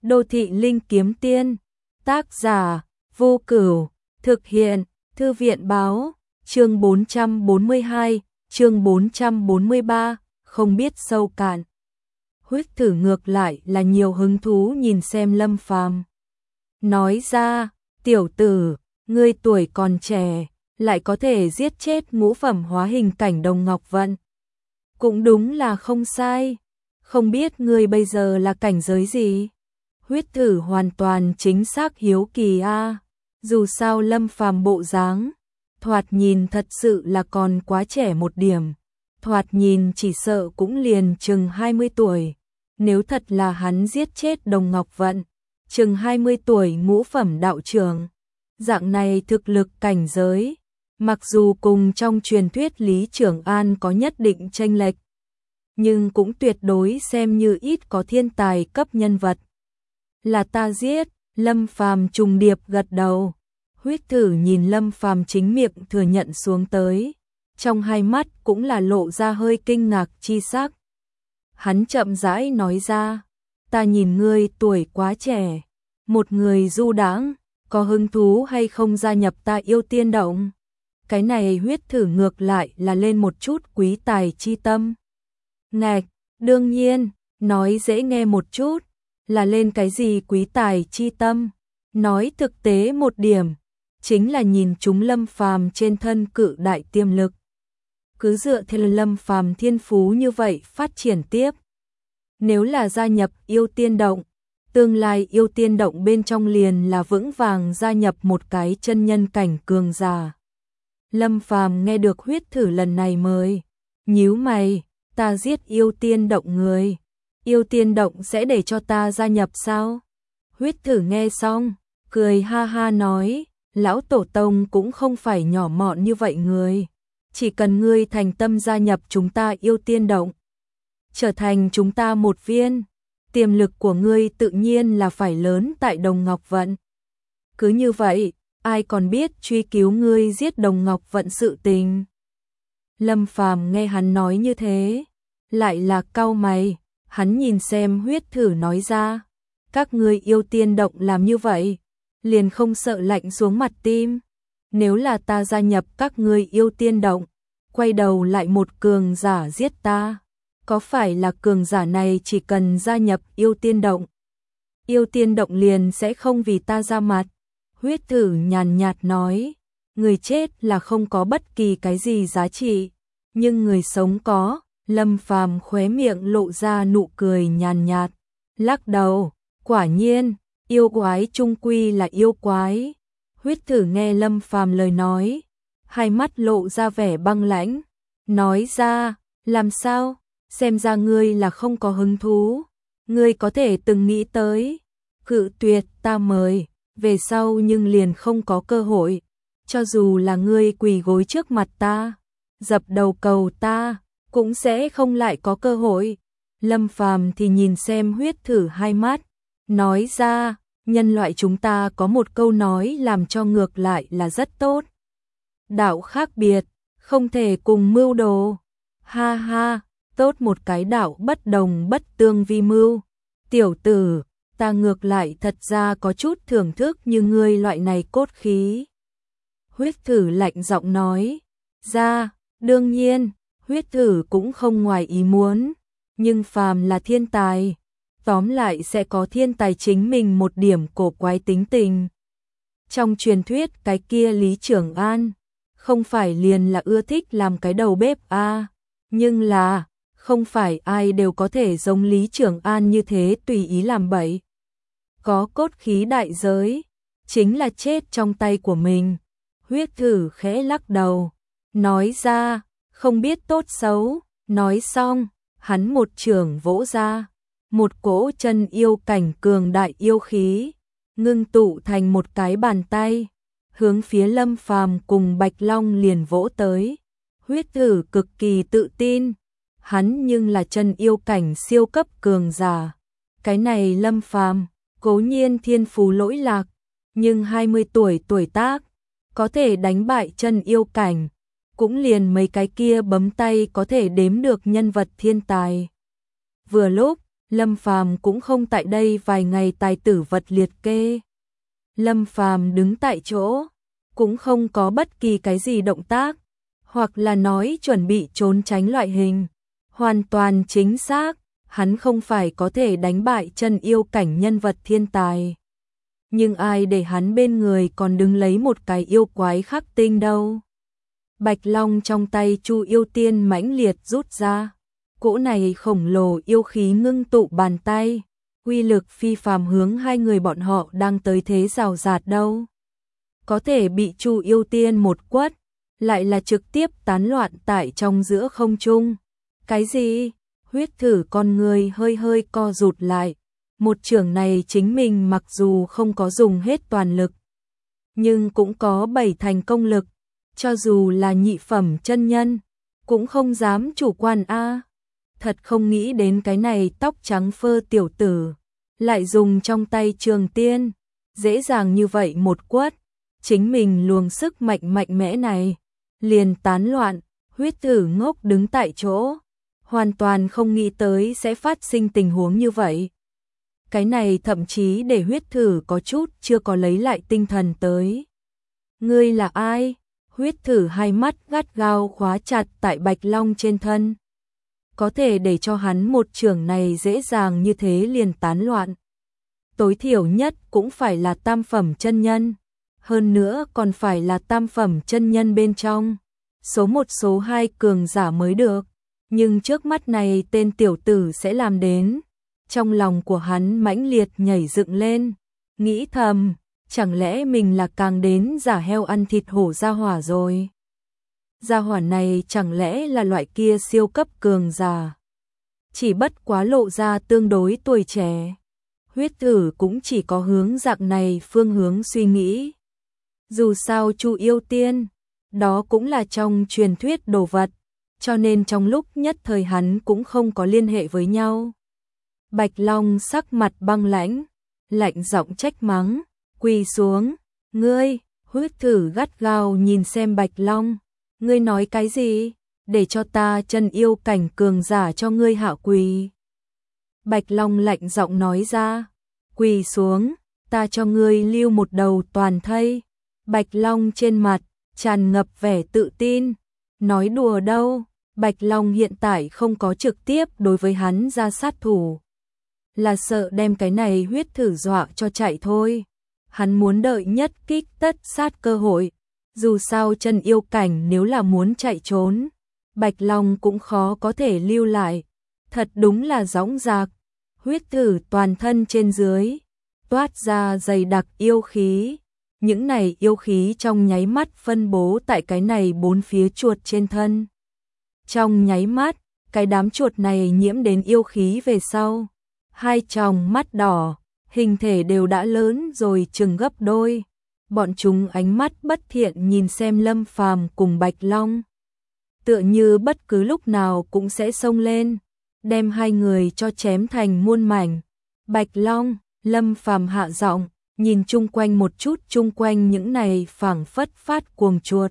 Đô thị linh kiếm tiên, tác giả, Vô Cửu, thực hiện, Thư viện báo, chương 442, chương 443, không biết sâu cạn. Huyết Thử ngược lại là nhiều hứng thú nhìn xem Lâm Phàm. Nói ra, tiểu tử, ngươi tuổi còn trẻ, lại có thể giết chết ngũ phẩm hóa hình cảnh Đồng Ngọc Vận. Cũng đúng là không sai, không biết ngươi bây giờ là cảnh giới gì? Huyết Thử hoàn toàn chính xác hiếu kỳ a. Dù sao Lâm Phàm bộ dáng, thoạt nhìn thật sự là còn quá trẻ một điểm, thoạt nhìn chỉ sợ cũng liền chừng 20 tuổi. Nếu thật là hắn giết chết Đồng Ngọc Vận, chừng 20 tuổi ngũ phẩm đạo trưởng, dạng này thực lực cảnh giới, mặc dù cùng trong truyền thuyết Lý Trường An có nhất định chênh lệch, nhưng cũng tuyệt đối xem như ít có thiên tài cấp nhân vật. Là ta giết, Lâm Phàm trùng điệp gật đầu. Huyết Thử nhìn Lâm Phàm chính miệng thừa nhận xuống tới, trong hai mắt cũng là lộ ra hơi kinh ngạc chi sắc. Hắn chậm rãi nói ra, ta nhìn ngươi tuổi quá trẻ, một người du đãng, có hứng thú hay không gia nhập ta Yêu Tiên Động? Cái này Huyết Thử ngược lại là lên một chút quý tài chi tâm. Ngạch, đương nhiên, nói dễ nghe một chút, là lên cái gì quý tài chi tâm, nói thực tế một điểm, chính là nhìn chúng Lâm Phàm trên thân cự đại tiềm lực. Cứ dựa theo Lâm Phàm thiên phú như vậy phát triển tiếp. Nếu là gia nhập Yêu Tiên Động, tương lai Yêu Tiên Động bên trong liền là vững vàng gia nhập một cái chân nhân cảnh cường giả. Lâm Phàm nghe được Huyết Thử lần này mời, nhíu mày, ta giết Yêu Tiên Động người, Yêu Tiên Động sẽ để cho ta gia nhập sao? Huyết Thử nghe xong, cười ha ha nói, lão tổ tông cũng không phải nhỏ mọn như vậy người, chỉ cần ngươi thành tâm gia nhập chúng ta Yêu Tiên Động, trở thành chúng ta một viên, tiềm lực của ngươi tự nhiên là phải lớn tại Đồng Ngọc Vận. Cứ như vậy, ai còn biết truy cứu ngươi giết Đồng Ngọc Vận sự tình. Lâm Phàm nghe hắn nói như thế, lại là cau mày, hắn nhìn xem Huyết Thử nói ra, các ngươi Yêu Tiên Động làm như vậy, liền không sợ lạnh xuống mặt tim. Nếu là ta gia nhập các ngươi Yêu Tiên Động, quay đầu lại một cường giả giết ta, có phải là cường giả này chỉ cần gia nhập Yêu Tiên Động, Yêu Tiên Động liền sẽ không vì ta ra mặt? Huyết Thử nhàn nhạt nói, người chết là không có bất kỳ cái gì giá trị, nhưng người sống có. Lâm Phàm khóe miệng lộ ra nụ cười nhàn nhạt, lắc đầu, quả nhiên, yêu quái chung quy là yêu quái. Huyết Thử nghe Lâm Phàm lời nói, hai mắt lộ ra vẻ băng lãnh, nói ra, làm sao, xem ra ngươi là không có hứng thú, ngươi có thể từng nghĩ tới, cự tuyệt ta mời, về sau nhưng liền không có cơ hội, cho dù là ngươi quỳ gối trước mặt ta, dập đầu cầu ta, cũng sẽ không lại có cơ hội. Lâm Phàm thì nhìn xem Huyết Thử hai mắt, nói ra, nhân loại chúng ta có một câu nói làm cho ngược lại là rất tốt. Đạo khác biệt, không thể cùng mưu đồ. Ha ha, tốt một cái đạo bất đồng bất tương vi mưu. Tiểu tử, ta ngược lại thật ra có chút thưởng thức như ngươi loại này cốt khí. Huyết Thử lạnh giọng nói, ra, đương nhiên, Huyết Thử cũng không ngoài ý muốn, nhưng phàm là thiên tài, tóm lại sẽ có thiên tài chính mình một điểm cổ quái tính tình. Trong truyền thuyết cái kia Lý Trường An, không phải liền là ưa thích làm cái đầu bếp a, nhưng là, không phải ai đều có thể giống Lý Trường An như thế tùy ý làm bậy. Có cốt khí đại giới, chính là chết trong tay của mình. Huyết Thử khẽ lắc đầu, nói ra, không biết tốt xấu, nói xong, hắn một chưởng vỗ ra, một cỗ chân yêu cảnh cường đại yêu khí, ngưng tụ thành một cái bàn tay, hướng phía Lâm Phàm cùng Bạch Long liền vỗ tới. Huyết Thử cực kỳ tự tin, hắn nhưng là chân yêu cảnh siêu cấp cường giả. Cái này Lâm Phàm, cố nhiên thiên phú lỗi lạc, nhưng 20 tuổi tuổi tác, có thể đánh bại chân yêu cảnh, cũng liền mấy cái kia bấm tay có thể đếm được nhân vật thiên tài. Vừa lúc, Lâm Phàm cũng không tại đây vài ngày tài tử vật liệt kê. Lâm Phàm đứng tại chỗ, cũng không có bất kỳ cái gì động tác, hoặc là nói chuẩn bị trốn tránh loại hình. Hoàn toàn chính xác, hắn không phải có thể đánh bại chân yêu cảnh nhân vật thiên tài. Nhưng ai để hắn bên người còn đứng lấy một cái yêu quái khắc tinh đâu. Bạch Long trong tay Chu Yêu Tiên mãnh liệt rút ra. Cỗ này khổng lồ yêu khí ngưng tụ bàn tay, uy lực phi phàm hướng hai người bọn họ đang tới thế rào rạt đâu. Có thể bị Chu Yêu Tiên một quất, lại là trực tiếp tán loạn tại trong giữa không trung. Cái gì? Huyết Thử con người hơi hơi co rụt lại. Một chưởng này chính mình mặc dù không có dùng hết toàn lực, nhưng cũng có 7 thành công lực, cho dù là nhị phẩm chân nhân, cũng không dám chủ quan a. Thật không nghĩ đến cái này tóc trắng phơ tiểu tử, lại dùng trong tay trường tiên, dễ dàng như vậy một quất, chính mình luồng sức mạnh mạnh mẽ này, liền tán loạn. Huyết Thử ngốc đứng tại chỗ, hoàn toàn không nghĩ tới sẽ phát sinh tình huống như vậy. Cái này thậm chí để Huyết Thử có chút chưa có lấy lại tinh thần tới. Ngươi là ai? Huyết Thử hai mắt gắt gao khóa chặt tại Bạch Long trên thân. Có thể để cho hắn một chưởng này dễ dàng như thế liền tán loạn. Tối thiểu nhất cũng phải là tam phẩm chân nhân. Hơn nữa còn phải là tam phẩm chân nhân bên trong. Số 1 số 2 cường giả mới được. Nhưng trước mắt này tên tiểu tử sẽ làm đến. Trong lòng của hắn mãnh liệt nhảy dựng lên. Nghĩ thầm, chẳng lẽ mình là càng đến giả heo ăn thịt hổ gia hỏa rồi. Gia hỏa này chẳng lẽ là loại kia siêu cấp cường giả. Chỉ bất quá lộ ra tương đối tuổi trẻ. Huyết Thử cũng chỉ có hướng dạng này phương hướng suy nghĩ. Dù sao Chu Yêu Tiên, đó cũng là trong truyền thuyết đồ vật, cho nên trong lúc nhất thời hắn cũng không có liên hệ với nhau. Bạch Long sắc mặt băng lãnh, lạnh giọng trách mắng, quỳ xuống, ngươi. Huyết Thử gắt gao nhìn xem Bạch Long, ngươi nói cái gì, để cho ta chân yêu cảnh cường giả cho ngươi hạ quỳ. Bạch Long lạnh giọng nói ra, quỳ xuống, ta cho ngươi lưu một đầu toàn thây. Bạch Long trên mặt tràn ngập vẻ tự tin, nói đùa đâu, Bạch Long hiện tại không có trực tiếp đối với hắn ra sát thủ, là sợ đem cái này Huyết Thử dọa cho chạy thôi. Hắn muốn đợi nhất kích tất sát cơ hội. Dù sao chân yêu cảnh nếu là muốn chạy trốn, Bạch Long cũng khó có thể lưu lại. Thật đúng là dõng dạc. Huyết Thử toàn thân trên dưới toát ra dày đặc yêu khí. Những này yêu khí trong nháy mắt phân bố tại cái này 4 phía chuột trên thân. Trong nháy mắt, cái đám chuột này nhiễm đến yêu khí về sau, hai tròng mắt đỏ, hình thể đều đã lớn rồi chừng gấp đôi. Bọn chúng ánh mắt bất thiện nhìn xem Lâm Phàm cùng Bạch Long, tựa như bất cứ lúc nào cũng sẽ xông lên, đem hai người cho chém thành muôn mảnh. Bạch Long, Lâm Phàm hạ giọng, nhìn chung quanh một chút, chung quanh những này phảng phất phát cuồng chuột.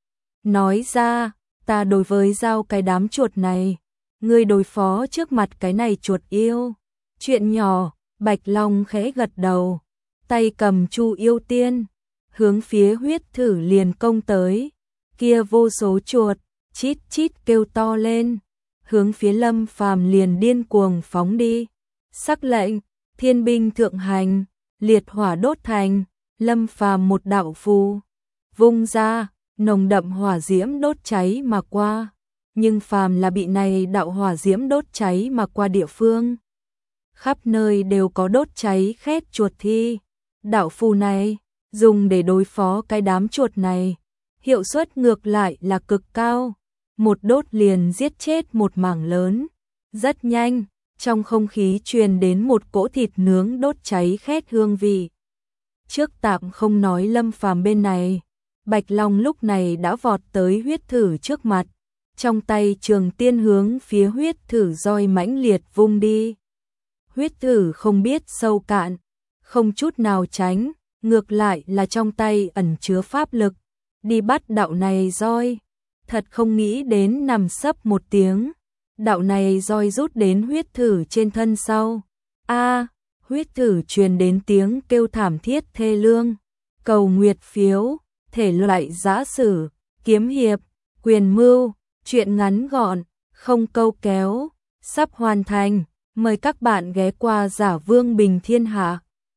Nói ra, ta đối với giao cái đám chuột này, ngươi đối phó trước mặt cái này chuột yêu. Chuyện nhỏ. Bạch Long khẽ gật đầu, tay cầm Chu Yêu Tiên, hướng phía Huyết Thử liền công tới. Kia vô số chuột, chít chít kêu to lên, hướng phía Lâm Phàm liền điên cuồng phóng đi. Sắc lệnh, thiên binh thượng hành, liệt hỏa đốt thành. Lâm Phàm một đạo phù vung ra, nồng đậm hỏa diễm đốt cháy mà qua. Nhưng phàm là bị này đạo hỏa diễm đốt cháy mà qua địa phương, khắp nơi đều có đốt cháy khét chuột thi. Đạo phù này dùng để đối phó cái đám chuột này, hiệu suất ngược lại là cực cao, một đốt liền giết chết một mảng lớn. Rất nhanh, trong không khí truyền đến một cỗ thịt nướng đốt cháy khét hương vị. Trước tạm không nói Lâm Phàm bên này, Bạch Long lúc này đã vọt tới Huyết Thử trước mặt, trong tay trường tiên hướng phía Huyết Thử roi mãnh liệt vung đi. Huyết Thử không biết sâu cạn, không chút nào tránh, ngược lại là trong tay ẩn chứa pháp lực, đi bắt đạo này roi. Thật không nghĩ đến nằm sấp một tiếng, đạo này roi rút đến huyết thử trên thân sau. A, huyết thử truyền đến tiếng kêu thảm thiết thê lương. Cầu nguyệt phiếu, thể loại giã sử, kiếm hiệp, quyền mưu, truyện ngắn gọn, không câu kéo, sắp hoàn thành. Mời các bạn ghé qua Giả Vương Bình Thiên Hạ.